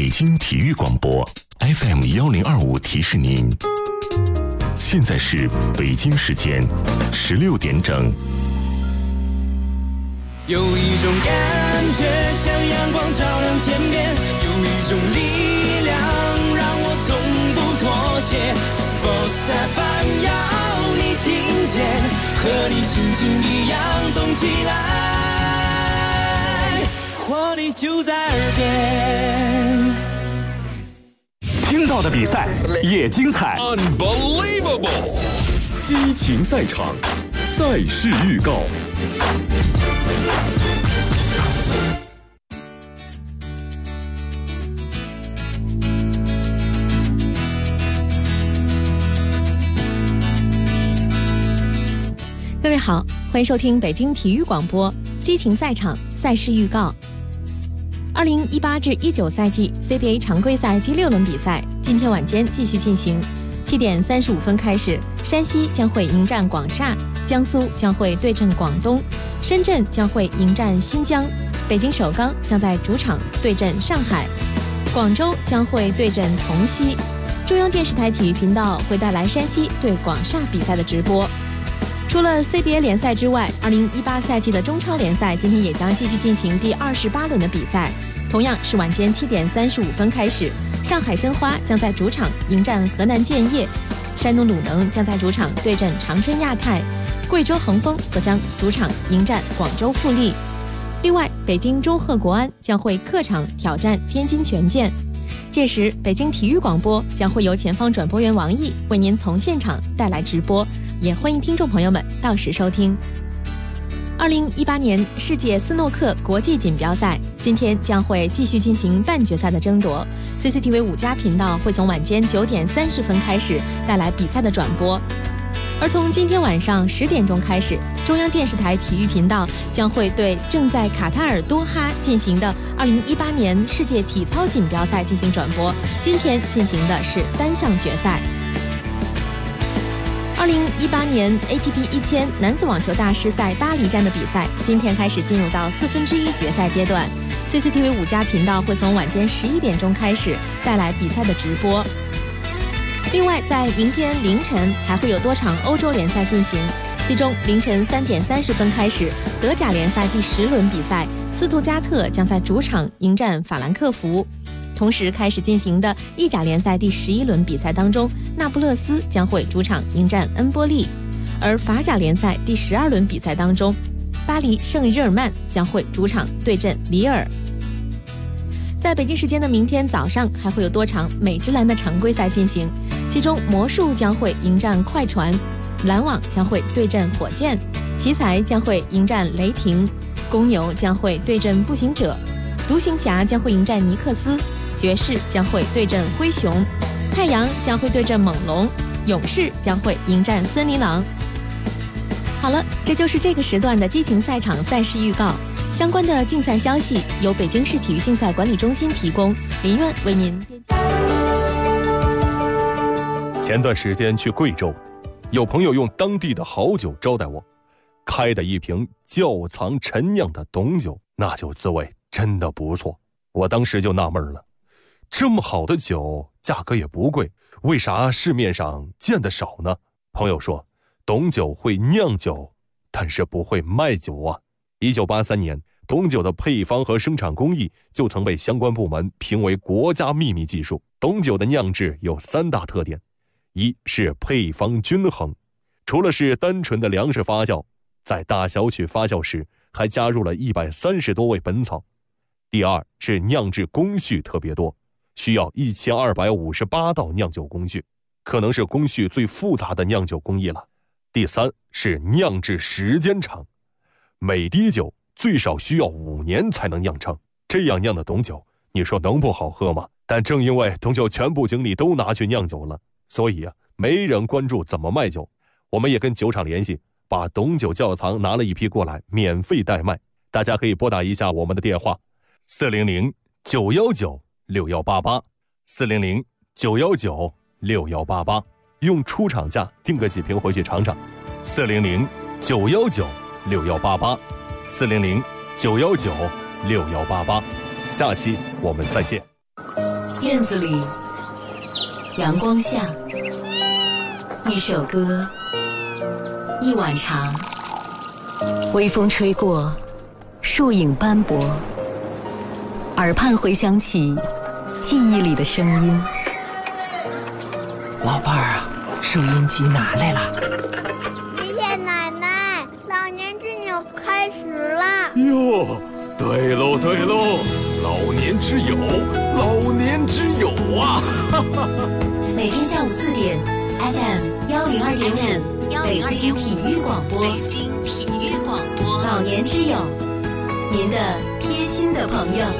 北京体育广播 FM1025提示您，现在是北京时间16点整。 有一种感觉像阳光照亮天边，有一种力量让我从不妥协。Sports FM 要你听见，和你心情一样动起来，活力就在耳边。 听到的比赛也精彩 Unbelievable 激情赛场，赛事预告。 各位好，欢迎收听北京体育广播激情赛场赛事预告。2018至19赛季 CBA 常规赛第6轮比赛今天晚间继续进行。7点35分开始，山西将会迎战广厦，江苏将会对阵广东，深圳将会迎战新疆，北京首钢将在主场对阵上海，广州将会对阵同曦。中央电视台体育频道会带来山西对广厦比赛的直播。除了 CBA 联赛之外，2018赛季的中超联赛今天也将继续进行第28轮的比赛，同样是晚间7点35分开始，上海申花将在主场迎战河南建业，山东鲁能将在主场对阵长春亚泰，贵州恒丰则将主场迎战广州富力。另外，北京中赫国安将会客场挑战天津权健。届时，北京体育广播将会由前方转播员王毅为您从现场带来直播，也欢迎听众朋友们到时收听。2018年世界斯诺克国际锦标赛今天将会继续进行半决赛的争夺， CCTV 5家频道会从晚间9点30分开始带来比赛的转播。而从今天晚上10点钟开始，中央电视台体育频道将会对正在卡塔尔多哈进行的2018年世界体操锦标赛进行转播，今天进行的是单项决赛。2018年 ATP 1000男子网球大师赛巴黎站的比赛今天开始进入到1/4决赛阶段， CCTV 5家频道会从晚间11点钟开始带来比赛的直播。另外，在明天凌晨还会有多场欧洲联赛进行，其中凌晨3点30分开始，德甲联赛第10轮比赛，斯图加特将在主场迎战法兰克福。同时开始进行的意甲联赛第11轮比赛当中，那不勒斯将会主场迎战恩波利，而法甲联赛第12轮比赛当中，巴黎圣日耳曼将会主场对阵里尔。在北京时间的明天早上还会有多场美职篮的常规赛进行，其中魔术将会迎战快船，篮网将会对阵火箭，奇才将会迎战雷霆，公牛将会对阵步行者，独行侠将会迎战尼克斯，爵士将会对阵灰熊，太阳将会对阵猛龙，勇士将会迎战森林狼。好了，这就是这个时段的激情赛场赛事预告。相关的竞赛消息由北京市体育竞赛管理中心提供，林苑为您编辑。 前段时间去贵州，有朋友用当地的好酒招待我，开的一瓶窖藏陈酿的董酒，那酒滋味真的不错。我当时就纳闷了，这么好的酒价格也不贵，为啥市面上见得少呢？朋友说，董酒会酿酒，但是不会卖酒啊。1983年，董酒的配方和生产工艺就曾被相关部门评为国家秘密技术。董酒的酿制有3大特点，一是配方均衡，除了是单纯的粮食发酵，在大小曲发酵时还加入了130多味本草。第二是酿制工序特别多，需要1258道酿酒工序，可能是工序最复杂的酿酒工艺了。第三是酿制时间长，每滴酒最少需要5年才能酿成，这样酿的董酒，你说能不好喝吗？但正因为董酒全部精力都拿去酿酒了，所以没人关注怎么卖酒。我们也跟酒厂联系，把董酒窖藏拿了一批过来，免费代卖。大家可以拨打一下我们的电话400-919-6188 400-919-6188，用出厂价订个几瓶回去尝尝。400-919-6188 400-919-6188，下期我们再见。 院子里，阳光下，一首歌，一碗茶，微风吹过，树影斑驳，耳畔回响起记忆里的声音。 老伴儿啊，收音机拿来了。 爷爷奶奶，老年之友开始了。 哟，对喽对喽，老年之友，老年之友啊！ 每天下午4点 ，FM 102.5，北京体育广播，北京体育广播，老年之友，您的贴心的朋友。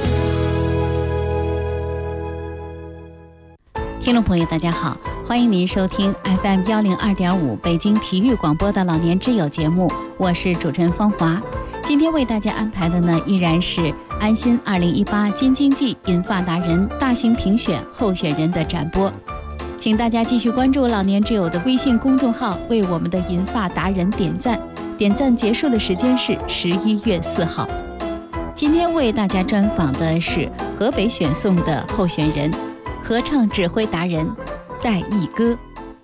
听众朋友，大家好，欢迎您收听 FM 102.5北京体育广播的老年之友节目，我是主持人芳华。今天为大家安排的呢，依然是安心2018京津冀银发达人大型评选候选人的展播，请大家继续关注老年之友的微信公众号，为我们的银发达人点赞。点赞结束的时间是11月4号。今天为大家专访的是河北选送的候选人，合唱指挥达人戴义歌。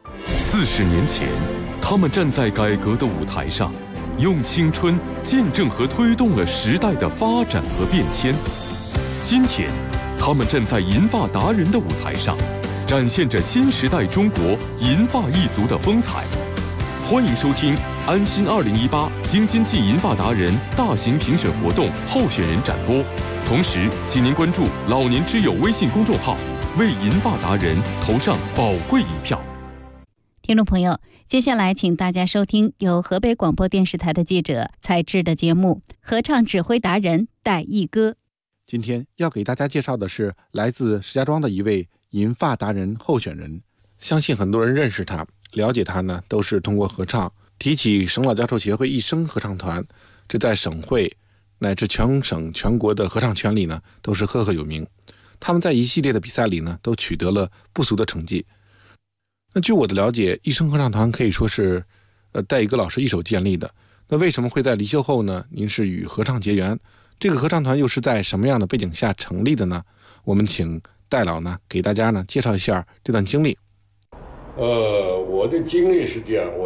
40年前，他们站在改革的舞台上，用青春见证和推动了时代的发展和变迁。今天，他们站在银发达人的舞台上，展现着新时代中国银发一族的风采。欢迎收听安心2018京津冀银发达人大型评选活动候选人展播，同时，请您关注老年之友微信公众号，为银发达人投上宝贵一票。 听众朋友，接下来请大家收听由河北广播电视台的记者采制的节目《合唱指挥达人戴义歌》。 今天要给大家介绍的是来自石家庄的一位银发达人候选人。相信很多人认识他，了解他呢，都是通过合唱。提起省老教授协会一声合唱团，这在省会乃至全省全国的合唱圈里呢，都是赫赫有名。他们在一系列的比赛里呢，都取得了不俗的成绩。那据我的了解，一声合唱团可以说是戴义歌老师一手建立的。那为什么会在离休后呢？您是与合唱结缘，这个合唱团又是在什么样的背景下成立的呢？我们请戴老呢给大家呢介绍一下这段经历。 我的经历是这样，我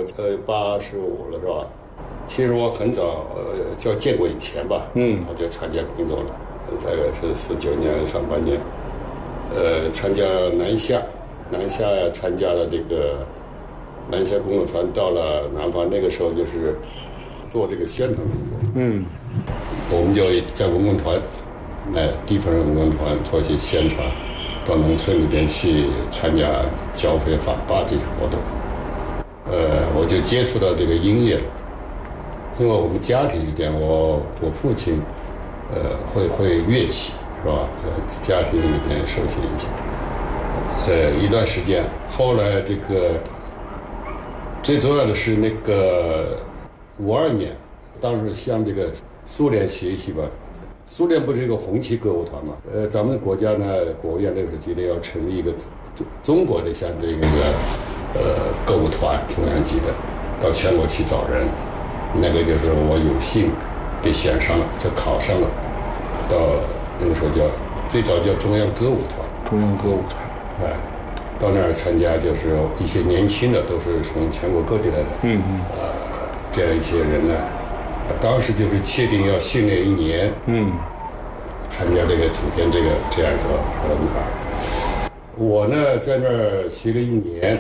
85了是吧？其实我很早叫建国以前吧，我就参加工作了，大概是49年上半年，参加南下参加了这个南下工作团，到了南方，那个时候就是做这个宣传工作。我们就在文工团，地方文工团做一些宣传，到农村里边去参加交配访坝这些活动。我就接触到这个音乐了，因为我们家庭是这样，我父亲会乐器是吧？家庭里边受些影响。一段时间，后来这个最重要的是那个52年，当时向这个苏联学习吧。苏联不是一个红旗歌舞团嘛？咱们国家呢，国务院那个时候决定要成立一个中国的像这个歌舞团，中央级的，到全国去找人。那个就是我有幸被选上了，就考上了，到那个时候最早叫中央歌舞团。 中央歌舞团。 到那儿参加，就是一些年轻的，都是从全国各地来的。这样一些人呢，当时就是确定要训练1年。参加这个组建这样一个合唱团。我呢在那儿学了1年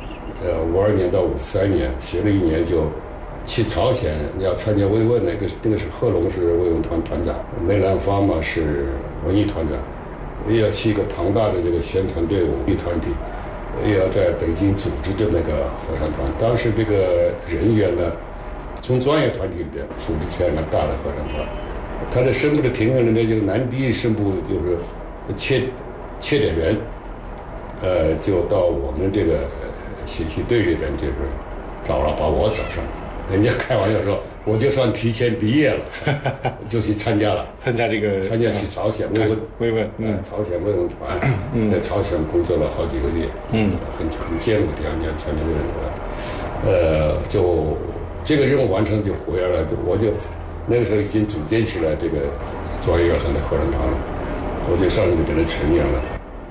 ，52年到53年学了1年，就去朝鲜要参加慰问，那个是贺龙是慰问团团长，梅兰芳嘛是文艺团长。也要去一个庞大的这个宣传队伍、团体，也要在北京组织这么一个合唱团。当时这个人员呢，从专业团体里边组织起来一个大的合唱团。他的声部的平衡里面，就是男低声部就是缺点人，就到我们这个学习队里边就是找了，把我找上了。人家开玩笑说，我就算提前毕业了，就去参加了。参加去朝鲜慰问，朝鲜慰问团，在朝鲜工作了好几个月，很艰苦，2年参加慰问团，就这个任务完成就回来了，我就那个时候已经组建起来这个专业乐团的合唱团了，我就上里边的成员了。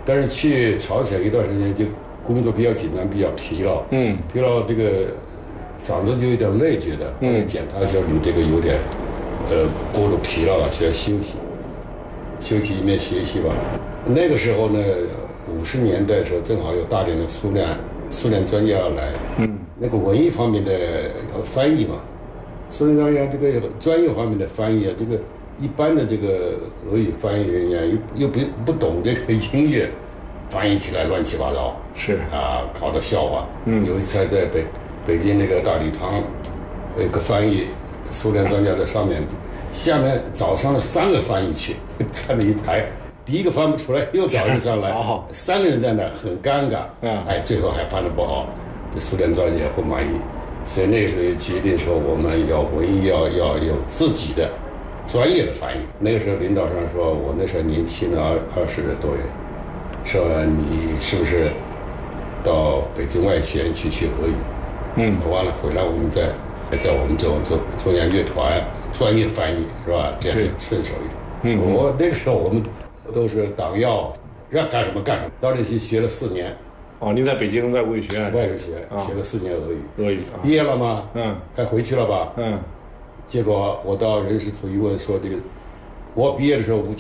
但是去朝鲜一段时间就工作比较紧张，比较疲劳，疲劳这个嗓子就有点累，觉得后来检查一下，你这个有点过度疲劳了，需要休息一面学习吧。那个时候呢，50年代的时候正好有大量的苏联专家要来，那个文艺方面的翻译嘛，苏联专家这个专业方面的翻译啊，这个一般的这个俄语翻译人员又不懂这个音乐，翻译起来乱七八糟， 是啊，搞得笑话。有一次在北京那个大礼堂，有个翻译苏联专家在上面，下面找上了3个翻译去，站了一排。第一个翻不出来，又找人上来，3个人在那很尴尬，最后还翻得不好，这苏联专家也不满意，所以那时候决定说我们文艺要有自己的专业的翻译。那个时候领导上说，我那时候年轻的20多岁，说你是不是到北京外学院去学俄语？完了回来我们在我们这种中央乐团专业翻译是吧？这样顺手一点。我那个时候我们都是党要让干什么干什么，到这去学了4年。 您在北京外国语学院？ 外国学学了4年俄语。毕业了吗？该回去了吧？结果我到人事处一问，说这个我毕业的时候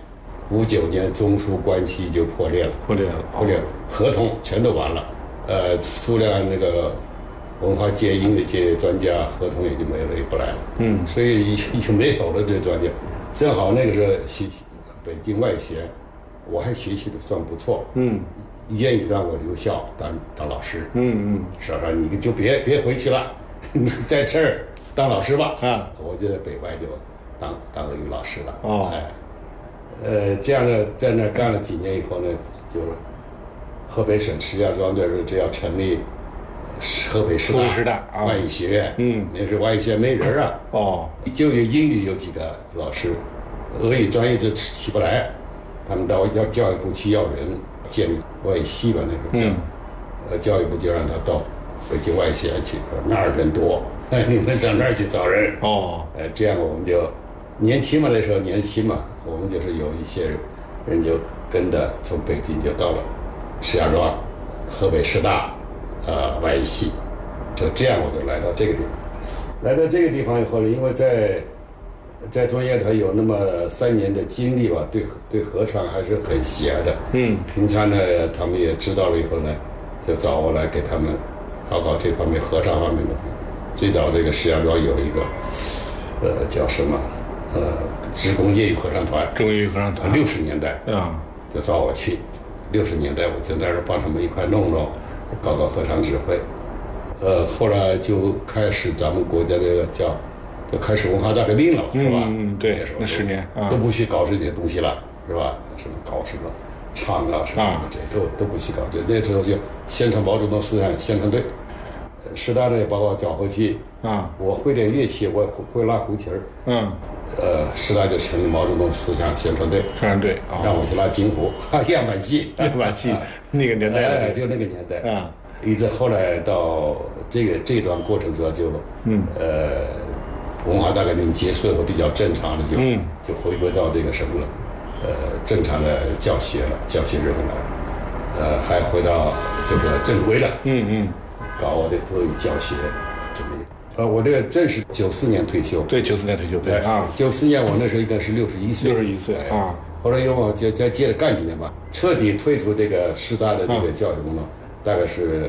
59年中苏关系就破裂了，合同全都完了。苏联那个文化界、音乐界专家合同也就没了，也不来了。所以已经没有了这专家。正好那个时候学北京外学，我还学习的算不错。愿意让我留校当老师。说你就别回去了，你在这儿当老师吧。我就在北外就当俄语老师了。这样呢，在那干了几年以后呢，就河北省石家庄这要成立河北师大外语学院。那时候外语学院没人啊。就有英语有几个老师，俄语专业就起不来，他们到教育部去要人，建立外语系吧，那时候教育部就让他到北京外语学院去，那儿人多，你们上那儿去找人。这样我们就年轻嘛，那时候年轻嘛，我们就是有一些人就跟着从北京就到了石家庄河北师大外语系，就这样我就来到这个地方。来到这个地方以后呢，因为在中央乐团有那么3年的经历吧，对合唱还是很喜爱的。平常呢，他们也知道了以后呢，就找我来给他们搞这方面合唱方面的。最早这个石家庄有一个叫什么职工业余合唱团，60年代就找我去。60年代我就在这帮他们一块弄搞合唱指挥。后来就开始咱们国家这个就开始文化大革命了，是吧？ 对，那10年都不许搞这些东西了，是吧？什么搞什么唱啊什么这都不许搞。那时候就宣传毛泽东思想宣传队，师大呢也把我找回去我会点乐器，我会拉胡琴儿。师大就成立毛泽东思想宣传队，让我去拉京胡、样板戏， 那个年代就那个年代一直后来到这段过程中就文化大革命结束以后比较正常的就回归到这个什么了，正常的教学任务了，还回到这个正规了，搞我的俄语教学这么我这个正是94年退休， 对，94年退休，对 94年我那时候应该是61岁，后来又往再接着干几年吧，彻底退出这个师大的这个教育工作，大概是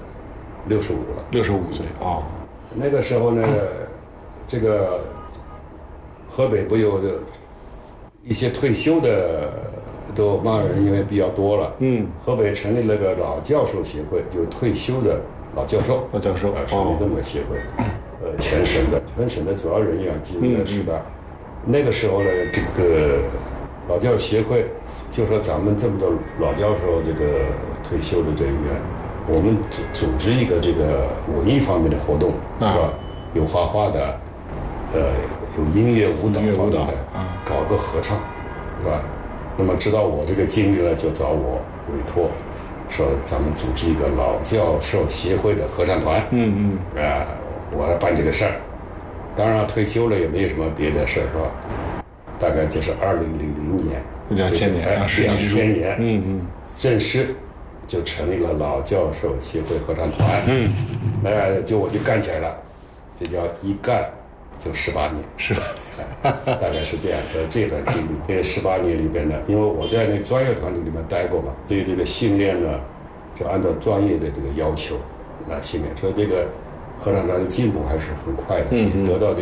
65了 ，65岁那个时候呢，这个河北不有一些退休的都骂人，因为比较多了。河北成立了个老教授协会，就退休的老教授成立这么个协会。全省的主要人员进入了师大。那个时候呢，这个老教授协会就说咱们这么多老教授这个退休的人员，我们组织一个这个文艺方面的活动，是吧？有画画的，有音乐舞蹈方面的，搞个合唱，是吧？那么知道我这个经历了，就找我委托，说咱们组织一个老教授协会的合唱团。我来办这个事儿。当然退休了也没有什么别的事儿，是吧？大概就是2000年，2000年， 正式就成立了老教授协会合唱团。我就干起来了，这叫一干就18年， 是吧？ 大概是这样的这段经历。这个18年里边呢，因为我在那专业团体里面待过嘛，对这个训练呢，就按照专业的这个要求来训练，所以这个合唱团的进步还是很快的，得到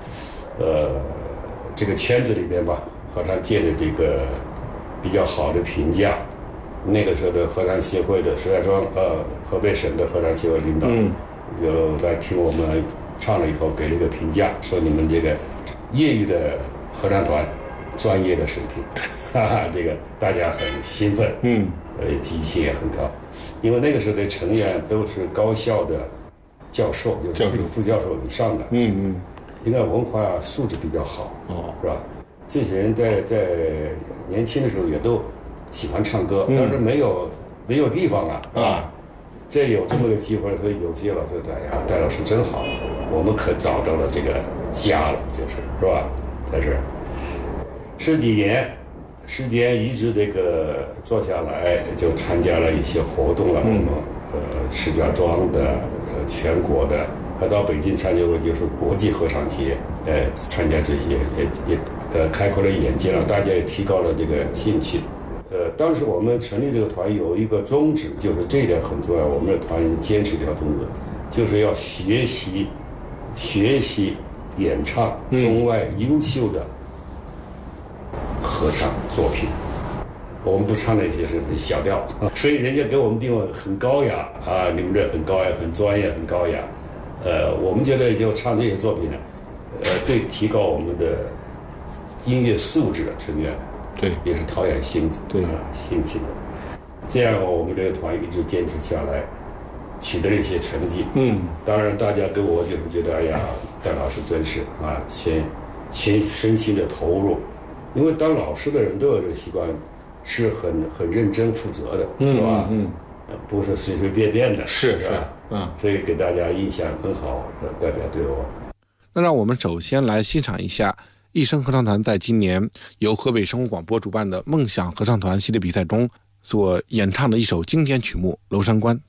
这个圈子里边吧，合唱界的这个比较好的评价。那个时候的合唱协会的石家庄河北省的合唱协会领导就来听我们唱了以后，给了一个评价，说你们这个业余的合唱团专业的水平，这个大家很兴奋，积极性也很高，因为那个时候的成员都是高校的教授，就是副教授以上的，应该文化素质比较好，是吧？这些人在年轻的时候也都喜欢唱歌，但是没有地方啊，这有这么个机会，所以有些老师说：“哎呀，戴老师真好，我们可找到了这个家了，是吧？”在这10几年一直这个做下来，就参加了一些活动了，石家庄的、全国的，还到北京参加过就是国际合唱节，参加这些也开阔了眼界了，大家也提高了这个兴趣。当时我们成立这个团有一个宗旨，就是这一点很重要。我们的团坚持这条宗旨，就是要学习演唱中外优秀的合唱作品。我们不唱那些是小调，所以人家给我们定位很高雅啊，你们这很高雅、很专业、很高雅。我们觉得就唱这些作品呢，对提高我们的音乐素质的成员。对，也是陶冶兴趣的。这样我们这个团一直坚持下来，取得了一些成绩。当然大家跟我就是觉得，哎呀，戴老师真是啊，全身心的投入，因为当老师的人都有这个习惯，是很认真负责的，是吧？不是随随便便的，是吧？所以给大家印象很好，代表对我。 那让我们首先来欣赏一下一声合唱团在今年由河北省广播主办的梦想合唱团系列比赛中所演唱的一首经典曲目《娄山关》。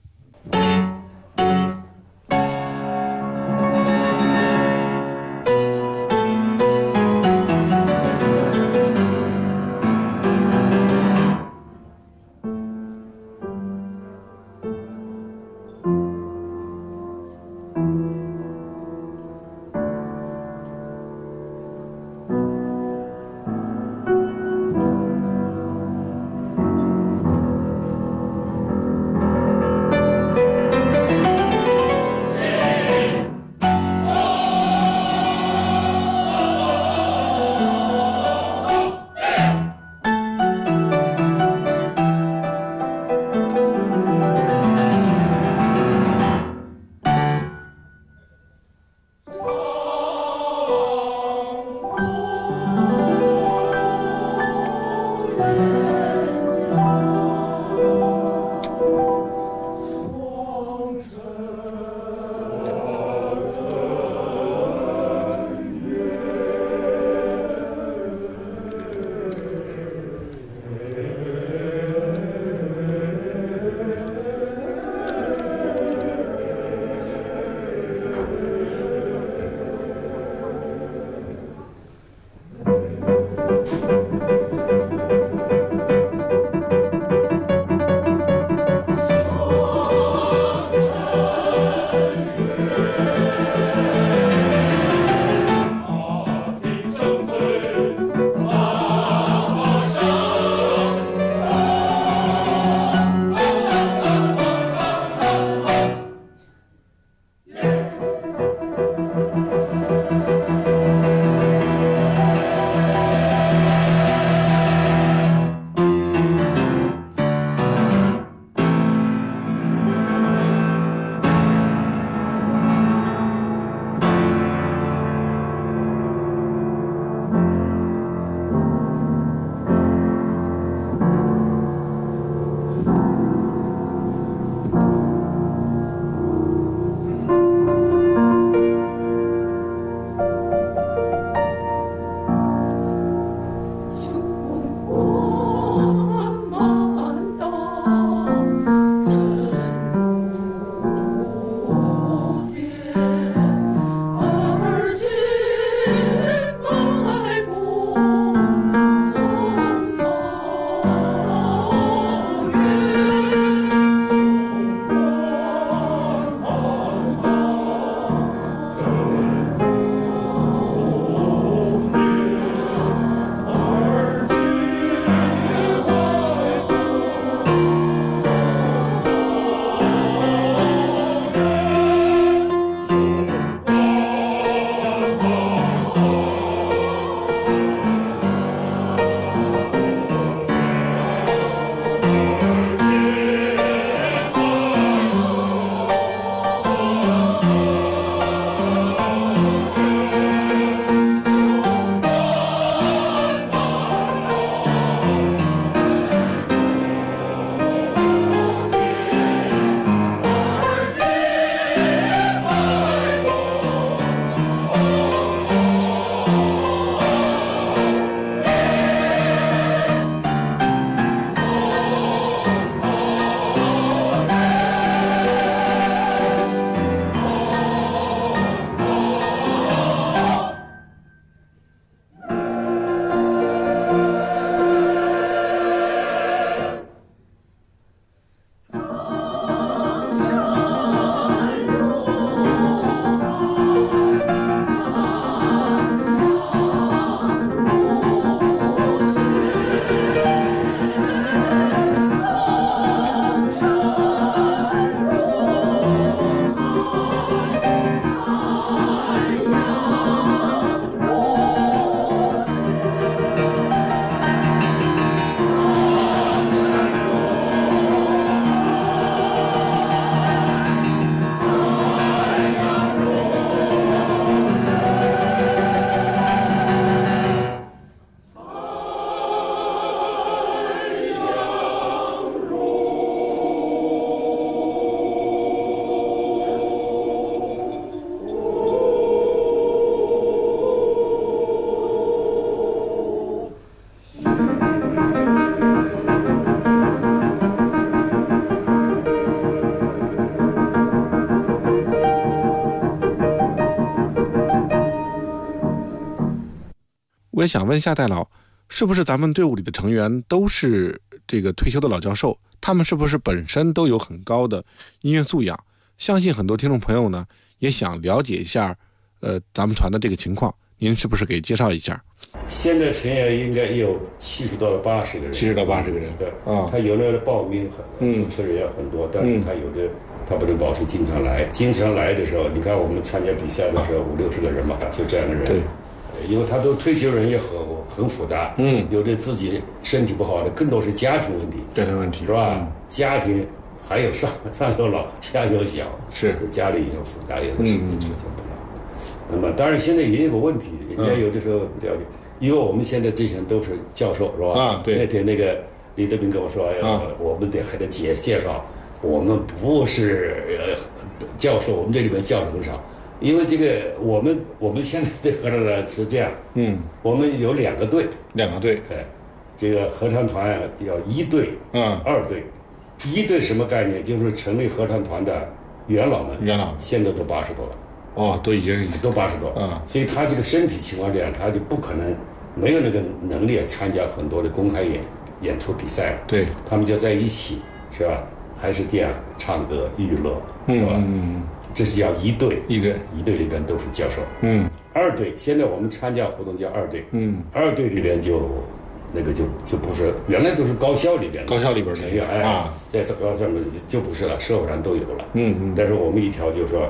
我也想问一下戴老，是不是咱们队伍里的成员都是这个退休的老教授？他们是不是本身都有很高的音乐素养？相信很多听众朋友呢也想了解一下，咱们团的这个情况，您是不是给介绍一下？ 现在成员应该有70到80个人 ，70到80个人。 对啊，他有的报名主持人也很多，但是他有的他不能保持经常来。经常来的时候，你看我们参加比赛的时候50-60个人吧，就这样的人。 对， 因为他都退休人也很复杂，有的自己身体不好的，更多是家庭问题， 家庭问题是吧？家庭还有上有老下有小， 是家里也复杂，有的事情出现不了。那么当然现在也有个问题，人家有的时候不了解，因为我们现在这些人都是教授，是吧？ 啊，对。 那天那个李德斌跟我说，我们还得介绍，我们不是教授，我们这里面教授很少。因为这个，我们现在对合唱团是这样，我们有2个队，这个合唱团要1队，2队，1队什么概念？就是成立合唱团的元老们，现在都80多了， 都已经都80多，所以他这个身体情况这样，他就不可能没有那个能力参加很多的公开演出比赛了， 对， 他们就在一起，是吧？还是这样唱歌娱乐，是吧？这是叫1队，1队里边都是教授。2队现在我们参加活动叫2队。2队里边就不是，原来都是高校里边成员，在高校里面就不是了，社会上都有了。但是我们一条就是说，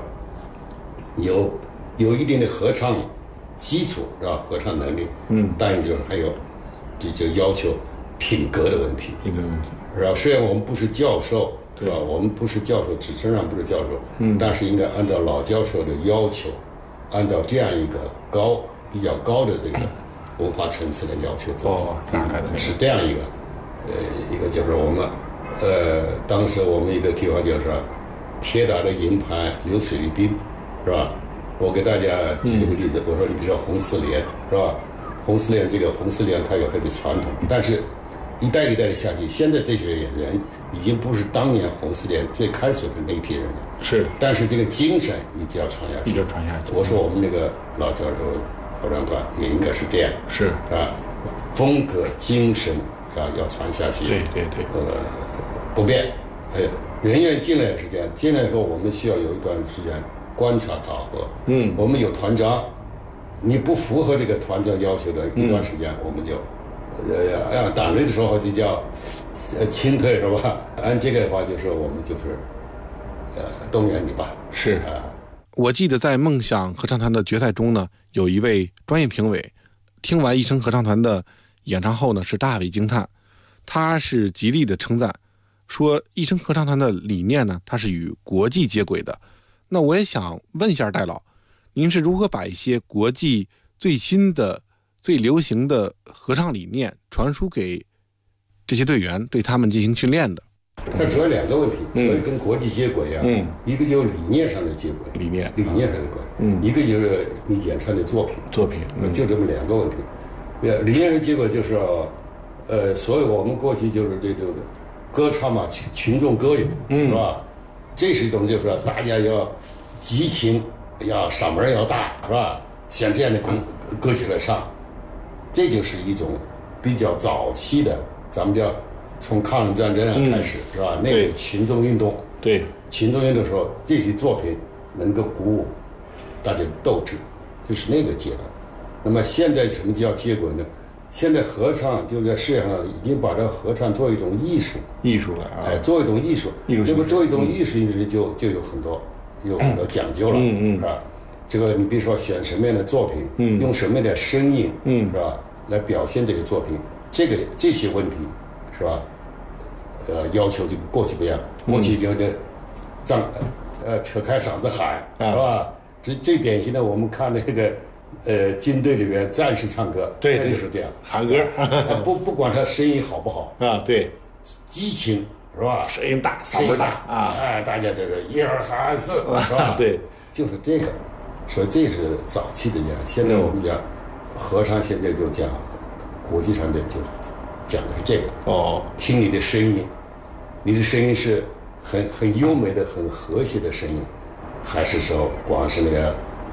有一定的合唱基础，是吧？合唱能力。当然就是还有就要求品格的问题。是吧？虽然我们不是教授。对吧？我们不是教授，职称上不是教授，但是应该按照老教授的要求，按照这样一个比较高的这个文化层次的要求做，是这样一个就是我们当时我们一个地方就是铁打的营盘流水的兵，是吧？我给大家举一个例子，我说你比如说红四连，是吧？红四连它有它的传统，但是一代一代的下去，现在这些人已经不是当年红四连最开始的那一批人了。 是， 但是这个精神一直要传下去。我说我们那个老教授合唱团也应该是这样。 是啊，风格精神要传下去。 对。 不变。人员进来也是这样，进来以后我们需要有一段时间观察考核。我们有团章，你不符合这个团章要求的一段时间，我们就。党内的时候就叫清退，是吧？按这个的话，就是我们就是动员你吧。 是我记得在梦想合唱团的决赛中呢，有一位专业评委听完一声合唱团的演唱后呢，是大为惊叹，他是极力的称赞，说一声合唱团的理念呢，它是与国际接轨的。那我也想问一下戴老，您是如何把一些国际最新的最流行的合唱理念传输给这些队员，对他们进行训练的？ 它主要2个问题，所以跟国际接轨啊，一个就是理念上的接轨，理念上的轨，一个就是你演唱的作品，就这么2个问题。理念上接轨就是，所以我们过去就是这个歌唱嘛，群众歌咏，是吧？这是一种就是说大家要激情，要嗓门要大，是吧？选这样的歌曲来唱。这就是一种比较早期的，咱们叫从抗日战争开始，是吧？那个群众运动，群众运动的时候，这些作品能够鼓舞大家的斗志，就是那个阶段。那么现在什么叫接轨呢？现在合唱就在世界上已经把这个合唱做一种艺术了，做一种艺术。那么做一种艺术就有很多讲究了，是吧？这个你比如说选什么样的作品，用什么样的声音，是吧？来表现这个作品，这些问题，是吧？要求就过去不一样，过去有点扯开嗓子喊，是吧？最典型的，我们看那个军队里面战士唱歌，那就是这样喊歌， 不管他声音好不好激情，是吧？ 声音大， 嗓门大大家这个1、2、3、4，是吧？就是这个。所以这是早期的讲，现在我们讲合唱，现在就讲国际上的就讲的是这个听你的声音，你的声音是很优美的、很和谐的声音，还是说光是那个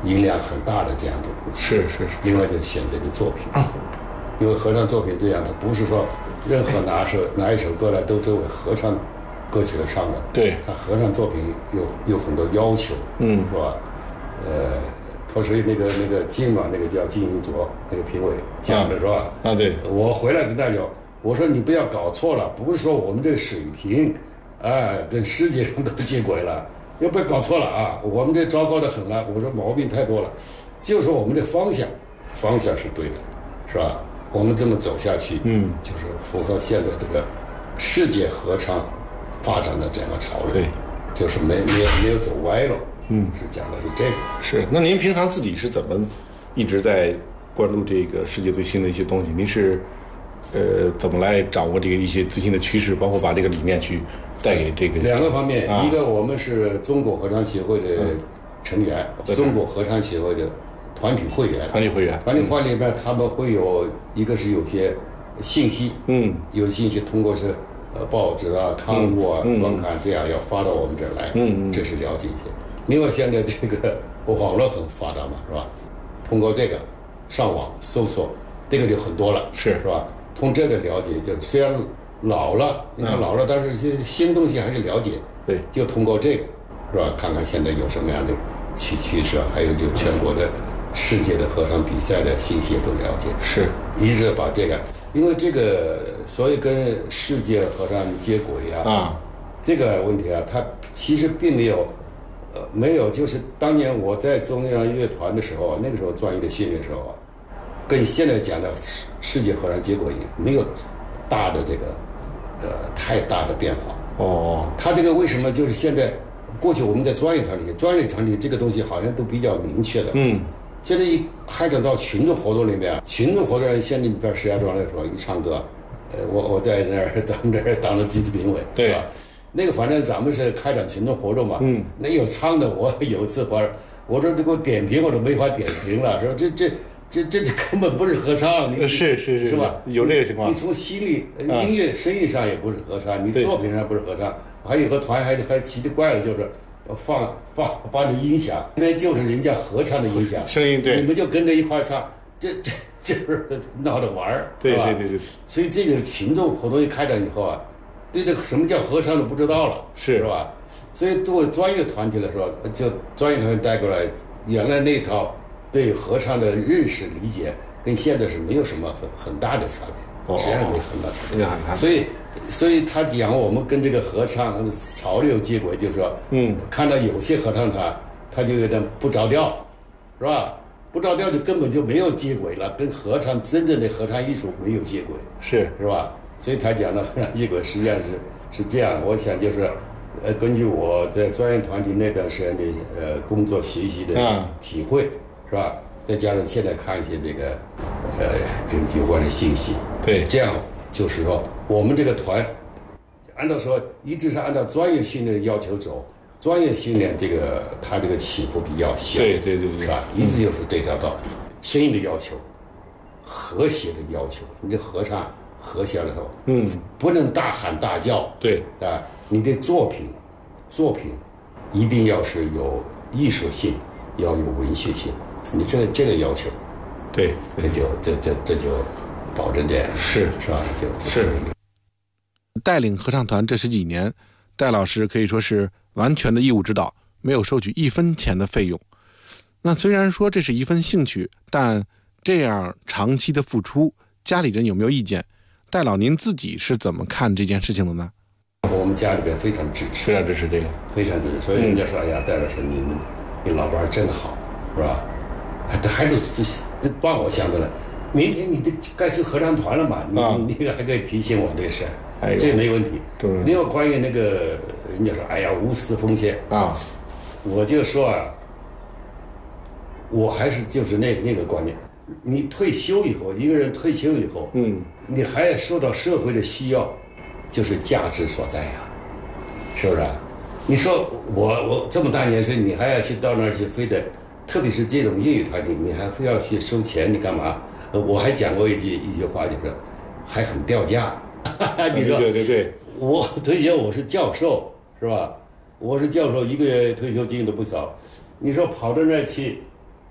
音量很大的这样的武器。 是。 另外就选择的作品，因为合唱作品这样，它不是说任何拿一首歌来都作为合唱歌曲来唱的。 对， 它合唱作品有很多要求，是吧？所以那个金嘛，那个叫金英卓那个评委讲的是吧？ 对。 我回来跟大家讲，我说你不要搞错了，不是说我们这个水平，跟世界上都接轨了，要不要搞错了啊？我们这糟糕的很了，我说毛病太多了，就是我们的方向是对的，是吧？我们这么走下去，就是符合现在这个世界合唱发展的整个潮流， 对， 就是没有走歪了。是讲的是这个。 是，那您平常自己是怎么一直在关注这个世界最新的一些东西？您是怎么来掌握这个一些最新的趋势，包括把这个理念去带给这个？ 两个方面，一个我们是中国合唱协会的成员，中国合唱协会的团体会员。团体会里面他们会有一个是有些信息，有信息通过是报纸啊、刊物啊、专刊这样要发到我们这儿来，这是了解一些。另外，现在这个网络很发达嘛，是吧？通过这个上网搜索，这个就很多了，是吧？通这个了解，就虽然老了，你看老了，但是一些新东西还是了解。对，就通过这个，是吧？看看现在有什么样的趋势，还有就全国的世界的合唱比赛的信息也都了解。是，一直把这个，因为这个，所以跟世界合唱接轨这个问题它其实并没有。没有，就是当年我在中央乐团的时候，那个时候专业的训练的时候跟现在讲的世界合唱结果也没有大的这个太大的变化。他这个为什么就是现在过去我们在专业团体这个东西好像都比较明确的。现在一开展到群众活动里面，群众活动现在你比如石家庄来说，一唱歌，我在那儿咱们这儿当了集体评委，对吧？那个反正咱们是开展群众活动嘛，那有唱的，我有一次我说这给我点评我都没法点评了，说这根本不是合唱，你是吧？有这个情况。你从心理、音乐、声音上也不是合唱，你作品上不是合唱，还有个团还奇怪了，就是放你音响，那就是人家合唱的音响，声音对，你们就跟着一块唱，这就是闹着玩儿，对吧？对。所以这个群众活动一开展以后对这个什么叫合唱都不知道了，是吧？所以作为专业团体来说，就专业团体带过来，原来那套对合唱的认识理解，跟现在是没有什么很大的差别，实际上没很大差别。所以他讲我们跟这个合唱潮流接轨，就是说，看到有些合唱他就有点不着调，是吧？不着调就根本就没有接轨了，跟合唱真正的合唱艺术没有接轨，是吧？所以他讲的合唱接轨实际上是这样。我想就是，根据我在专业团体那段时间的工作学习的体会，是吧？再加上现在看一些这个有关的信息，对，这样就是说我们这个团按照说一直是按照专业训练的要求走，专业训练这个它这个起伏比较小，对，是吧？一直就是这条道，声音的要求，和谐的要求，你这合唱。和谐了头，不能大喊大叫，对啊，你的作品一定要是有艺术性，要有文学性，你这个要求，对，这就保证这样，是吧？就是带领合唱团这10几年，戴老师可以说是完全的义务指导，没有收取1分钱的费用。那虽然说这是一份兴趣，但这样长期的付出，家里人有没有意见？戴老，您自己是怎么看这件事情的呢？ 我们家里边非常支持，非常支持这个，非常支持。所以人家说：“哎呀，戴老师，你老伴真好，是吧？”还都帮我想着了。明天你得该去合唱团了嘛？你还可以提醒我这个事，这没问题。另外关于那个，人家说：“哎呀，无私奉献啊！”我就说我还是就是那个观念。你退休以后，一个人退休以后，你还要受到社会的需要，就是价值所在呀，是不是？你说我这么大年岁，你还要去到那儿去，非得，特别是这种业余团体，你还非要去收钱，你干嘛？我还讲过一句话，就是还很掉价。你说对，我退休，我是教授，是吧？我是教授，1个月退休金都不少。你说跑到那儿去，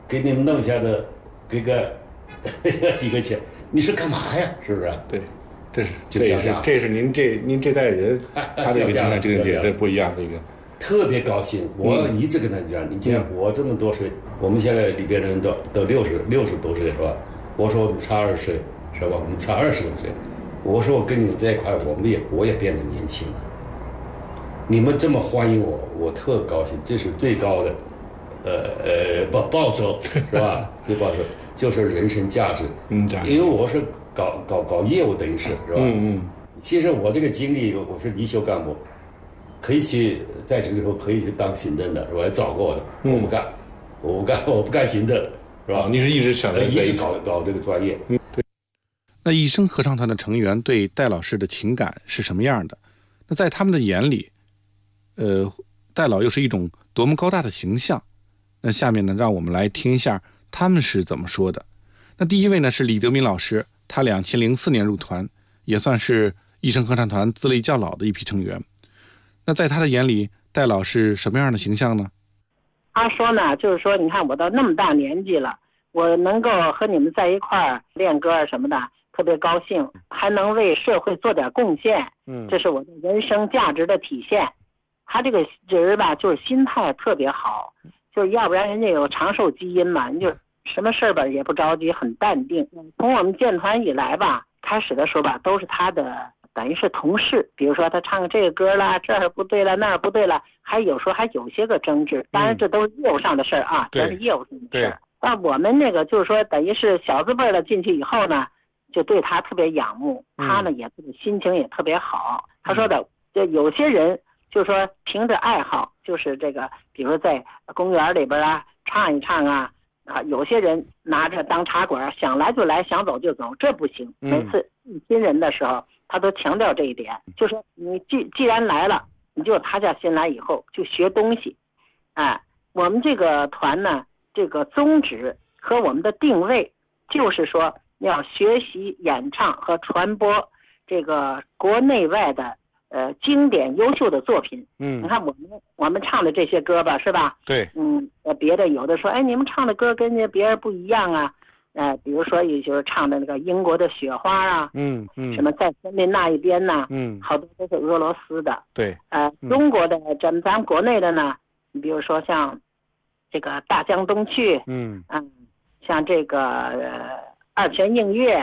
给你们弄下的，给个抵个钱，你是干嘛呀？是不是？ 对，这是您这代人他这个精神境界这不一样，这个特别高兴。我一直跟他讲，你看我这么多岁，我们现在里边的人都60多岁是吧？我说我们差20岁是吧？我们差20多岁。我说我跟你们在一块，我也变得年轻了。你们这么欢迎我，我特高兴，这是最高的报酬是吧？最报酬就是人生价值。因为我是搞业务，等于是吧？其实我这个经历，我是离休干部，可以去在职之后可以去当行政的，是吧？也找过的，我不干行政，是吧？ 你是一直想一直搞这个专业。 对。那一生合唱团的成员对戴老师的情感是什么样的？那在他们的眼里，戴老又是一种多么高大的形象？那下面呢，让我们来听一下他们是怎么说的。那第一位呢是李德民老师，他2004年入团，也算是一生合唱团资历较老的一批成员。那在他的眼里，戴老是什么样的形象呢？ 他说呢，就是说，你看我到那么大年纪了，我能够和你们在一块儿练歌什么的，特别高兴，还能为社会做点贡献，这是我的人生价值的体现。他这个人吧，就是心态特别好，就是要不然人家有长寿基因嘛，你就什么事儿吧也不着急，很淡定。从我们建团以来吧，开始的时候吧，都是他的等于是同事，比如说他唱这个歌啦，这儿不对了，那儿不对了，还有时候还有些个争执，当然这都是业务上的事儿啊，这是业务上的事儿。那我们那个就是说，等于是小字辈的进去以后呢，就对他特别仰慕，他呢也心情也特别好。他说的，就有些人就是说凭着爱好，就是这个，比如说在公园里边啊唱一唱啊，有些人拿着当茶馆，想来就来，想走就走，这不行。每次遇新人的时候，他都强调这一点，就说你既然来了，你就踏下心来以后就学东西。我们这个团呢，这个宗旨和我们的定位就是说要学习演唱和传播这个国内外的经典优秀的作品。你看我们唱的这些歌吧，是吧？ 对。 别的有的说，哎，你们唱的歌跟别人不一样啊。比如说也就是唱的那个英国的雪花啊，什么在森林那一边呢，好多都是俄罗斯的。 对。 中国的咱们国内的呢，你比如说像这个大江东去，像这个二泉映月，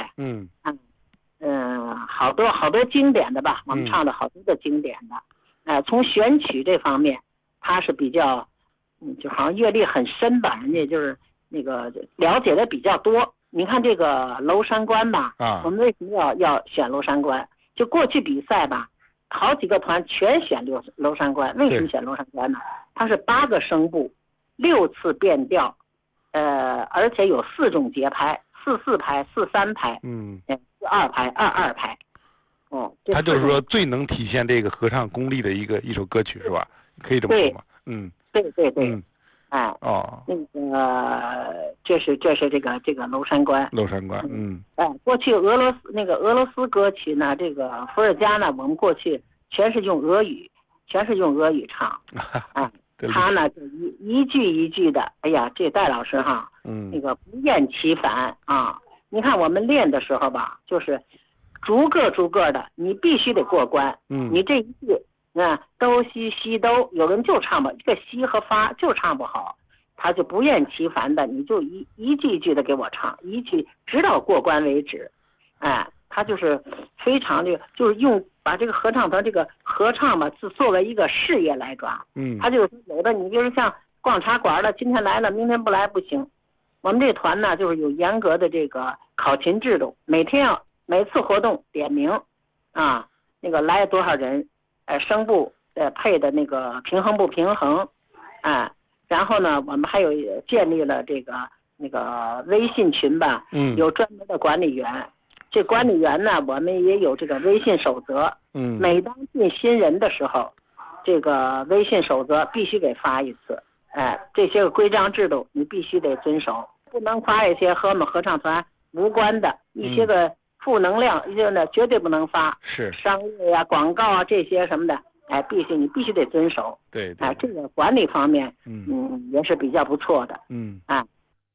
好多经典的吧，我们唱的好多的经典的。从选曲这方面，他是比较，就好像阅历很深吧，人家就是那个了解的比较多。你看这个娄山关吧，我们为什么要选娄山关？就过去比赛吧，好几个团全选娄山关。为什么选娄山关呢？它是8个声部，6次变调，而且有4种节拍，4/4拍、4/3拍，4/2拍、2/2拍。 它就是说最能体现这个合唱功力的一首歌曲，是吧？可以这么说吗？ 对。那个这是这个娄山关。娄山关，过去俄罗斯歌曲呢，这个伏尔加呢，我们过去全是用俄语唱。他呢就一句一句的，哎呀，这戴老师哈，那个不厌其烦啊。你看我们练的时候吧，就是逐个的，你必须得过关。你这一句。哆西西哆，有人就唱不，这个西和发就唱不好，他就不厌其烦的，你就一句一句的给我唱，一句直到过关为止。他就是非常的，就是把这个合唱团这个合唱嘛，是作为一个事业来抓。他就是有的你就是像逛茶馆的，今天来了，明天不来不行。我们这团呢，就是有严格的这个考勤制度，每次活动点名那个来多少人。声部配的那个平衡不平衡，然后呢，我们还有建立了那个微信群吧，有专门的管理员。这管理员呢，我们也有这个微信守则，每当进新人的时候，这个微信守则必须给发一次。这些个规章制度你必须得遵守，不能发一些和我们合唱团无关的一些个。负能量呢，绝对不能发，是商业呀、广告啊这些什么的，你必须得遵守。对，这个管理方面，也是比较不错的。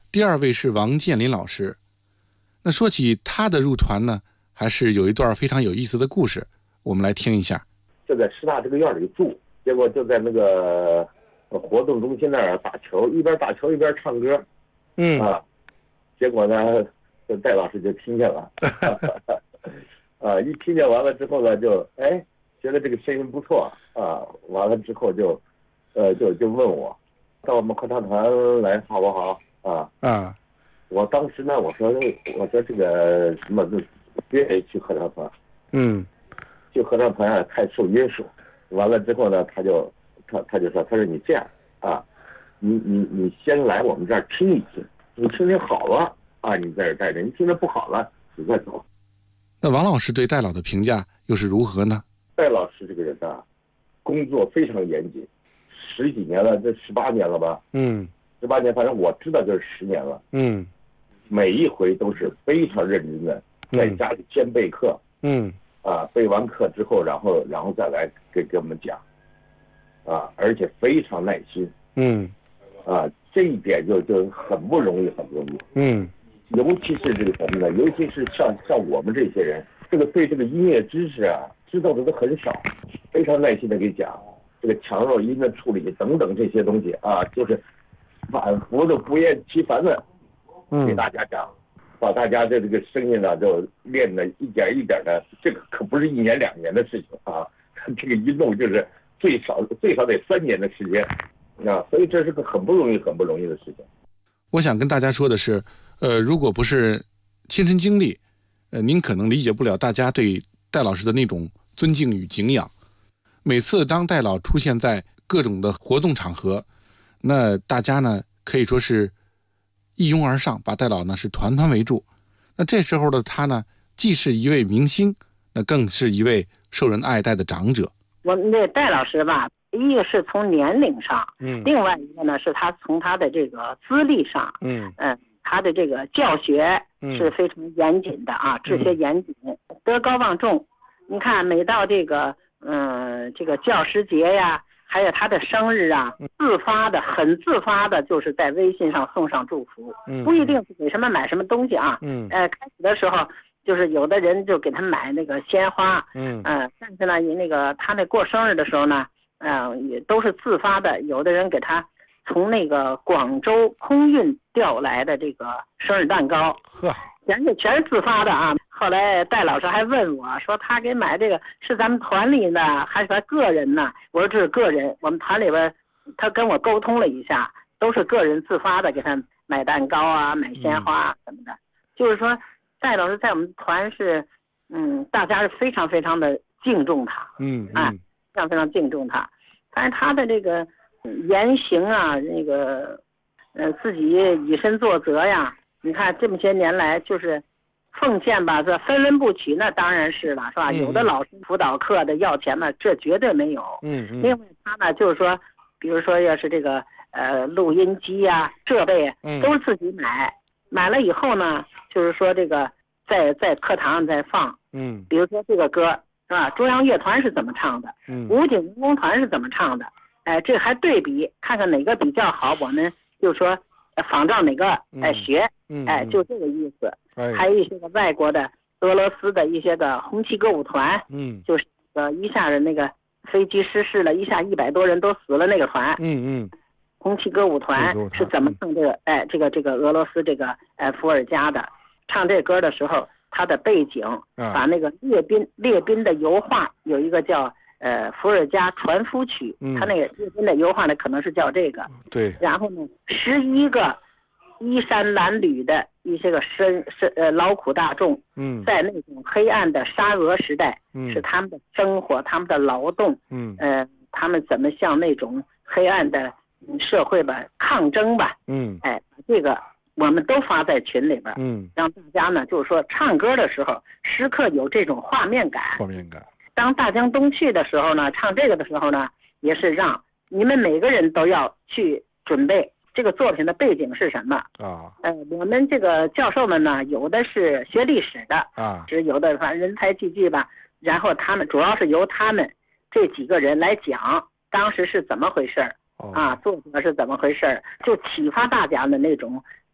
第2位是王建林老师。那说起他的入团呢，还是有一段非常有意思的故事，我们来听一下。 就在师大这个院里住，结果就在那个活动中心那儿打球，一边打球一边唱歌。结果呢，戴老师就听见了，一听见完了之后呢，就觉得这个声音不错啊，完了之后就问我，到我们合唱团来好不好啊？我当时呢，我说这个什么不愿意去合唱团，去合唱团太受约束。完了之后呢，他就说，他说你这样啊，你先来我们这儿听一听，你听听好了啊，你在这儿待着；你听着不好了，你再走。 那王老师对戴老的评价又是如何呢？ 戴老师这个人啊，工作非常严谨，10几年了，这18年了吧？18年，反正我知道就是10年了。每一回都是非常认真的，在家里先备课。备完课之后，然后再来给我们讲，而且非常耐心。这一点就很不容易，很不容易。尤其是这个什么呢？尤其是像我们这些人，这个对这个音乐知识啊，知道的都很少，非常耐心的给讲这个强弱音的处理等等这些东西啊，就是反复的不厌其烦的给大家讲，把大家的这个声音呢就练的一点一点的，这个可不是1年2年的事情啊，这个一弄就是最少得3年的时间啊，所以这是个很不容易的事情。 我想跟大家说的是，如果不是亲身经历，您可能理解不了大家对戴老师的那种尊敬与敬仰。每次当戴老出现在各种的活动场合，那大家呢可以说是一拥而上，把戴老呢是团团围住。那这时候的他呢，既是一位明星，那更是一位受人爱戴的长者。 我们这戴老师吧，一个是从年龄上，另外一个呢是他从他的这个资历上，他的这个教学是非常严谨的啊，治学严谨，德高望重。你看每到这个这个教师节呀，还有他的生日啊，很自发的，就是在微信上送上祝福，不一定是给什么买什么东西啊。开始的时候就是有的人就给他买那个鲜花，但是呢，那个他那过生日的时候呢，也都是自发的，有的人给他从那个广州空运调来的这个生日蛋糕，全是自发的啊。后来戴老师还问我说，他给买这个是咱们团里呢，还是他个人呢？我说这是个人，我们团里边他跟我沟通了一下，都是个人自发的给他买蛋糕啊，买鲜花什么的。就是说，戴老师在我们团是，大家是非常非常的敬重他，非常非常敬重他。但是他的这个言行啊，那个自己以身作则呀，你看这么些年来就是奉献吧，这分文不取，那当然是了，是吧？有的老师辅导课的要钱呢，这绝对没有。另外他呢，就是说，比如说要是这个录音机呀、设备都是自己买了以后呢，就是说这个在课堂上再放，比如说这个歌是吧？中央乐团是怎么唱的？武警民工团是怎么唱的？这还对比看看哪个比较好，我们就说仿照哪个学，就这个意思。还有一些个外国的俄罗斯的一些个红旗歌舞团，就是一下子那个飞机失事了，一下100多人都死了那个团，红旗歌舞团是怎么唱这个这个俄罗斯这个伏尔加的？唱这歌的时候，它的背景把那个列宾的油画有一个叫伏尔加船夫曲，他那个列宾的油画呢可能是叫这个。对。然后呢，11个衣衫褴褛的一些个劳苦大众，在那种黑暗的沙俄时代，是他们的生活，他们的劳动，他们怎么向那种黑暗的社会吧抗争吧，这个我们都发在群里边，让大家呢就是说唱歌的时候时刻有这种画面感。当大江东去的时候呢，唱这个的时候呢，也是让你们每个人都要去准备这个作品的背景是什么啊？我们这个教授们呢，有的是学历史的啊，是有的反正人才济济吧。然后他们主要是由他们这几个人来讲当时是怎么回事啊，作者是怎么回事，就启发大家的那种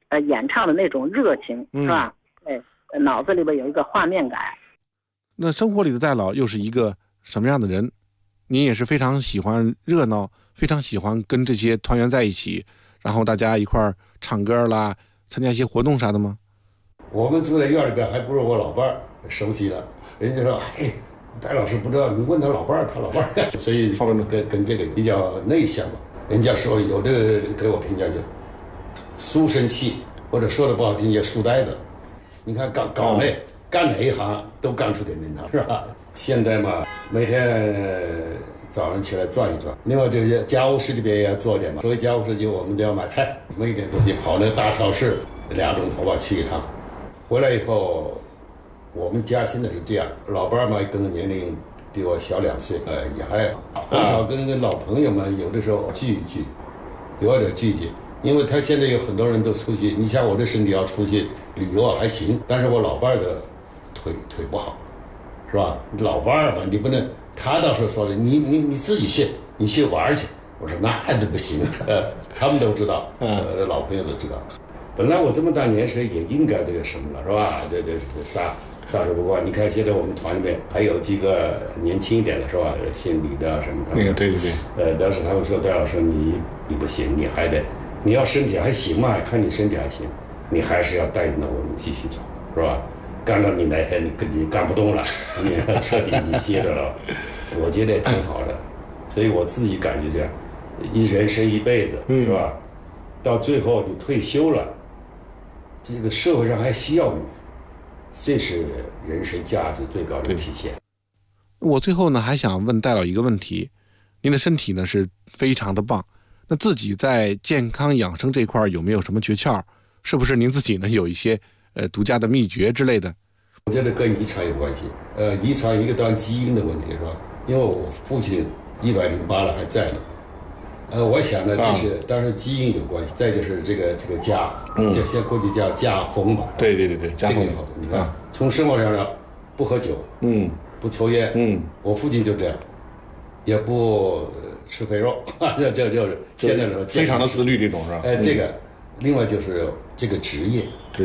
演唱的那种热情，是吧？脑子里边有一个画面感。 那生活里的戴老又是一个什么样的人？您也是非常喜欢热闹，非常喜欢跟这些团员在一起，然后大家一块儿唱歌啦，参加一些活动啥的吗？ 我们住在院里边，还不如我老伴儿熟悉了。人家说，戴老师不知道，你问他老伴儿，他老伴儿。所以跟这个比较内向嘛。人家说有的给我评价就书生气，或者说的不好听叫书呆子。你看搞那干哪一行都干出点名堂，是吧？现在嘛，每天早上起来转一转，另外这个家务事里边也要做点嘛。作为家务事就我们都要买菜，买一点东西，跑那大超市2钟头吧去一趟。回来以后，我们家现在是这样，老伴儿嘛跟年龄比我小2岁，也还好，很少跟老朋友们有的时候聚一聚，有点聚一聚。因为他现在有很多人都出去，你像我这身体要出去旅游还行，但是我老伴儿的腿不好，是吧？老伴儿嘛，你不能，他倒是说了，你自己去，你去玩去。我说那都不行，他们都知道，老朋友都知道。本来我这么大年岁也应该这个什么了，是吧？这撒手不过。你看现在我们团里面还有几个年轻一点的，是吧？姓李的什么他们。 对。 但是他们说戴老师你不行，你还得。你要身体还行嘛，看你身体还行，你还是要带着我们继续走，是吧？干到你那天你干不动了，你彻底你歇着了，我觉得也挺好的。所以我自己感觉这样，人生一辈子，是吧？到最后你退休了，这个社会上还需要你，这是人生价值最高的体现。 我最后呢还想问戴老一个问题，您的身体呢是非常的棒。那自己在健康养生这块有没有什么诀窍？是不是您自己呢有一些独家的秘诀之类的？ 我觉得跟遗传有关系。遗传一个当然基因的问题是吧？因为我父亲108了还在呢。我想呢，这是当然基因有关系。再就是这个家，这现在过去叫家风吧。 对， 家风好。你看，从生活上呢，不喝酒，不抽烟，我父亲就这样，也不吃肥肉，就是现在的非常的自律这种是吧？ 这个，另外就是这个职业。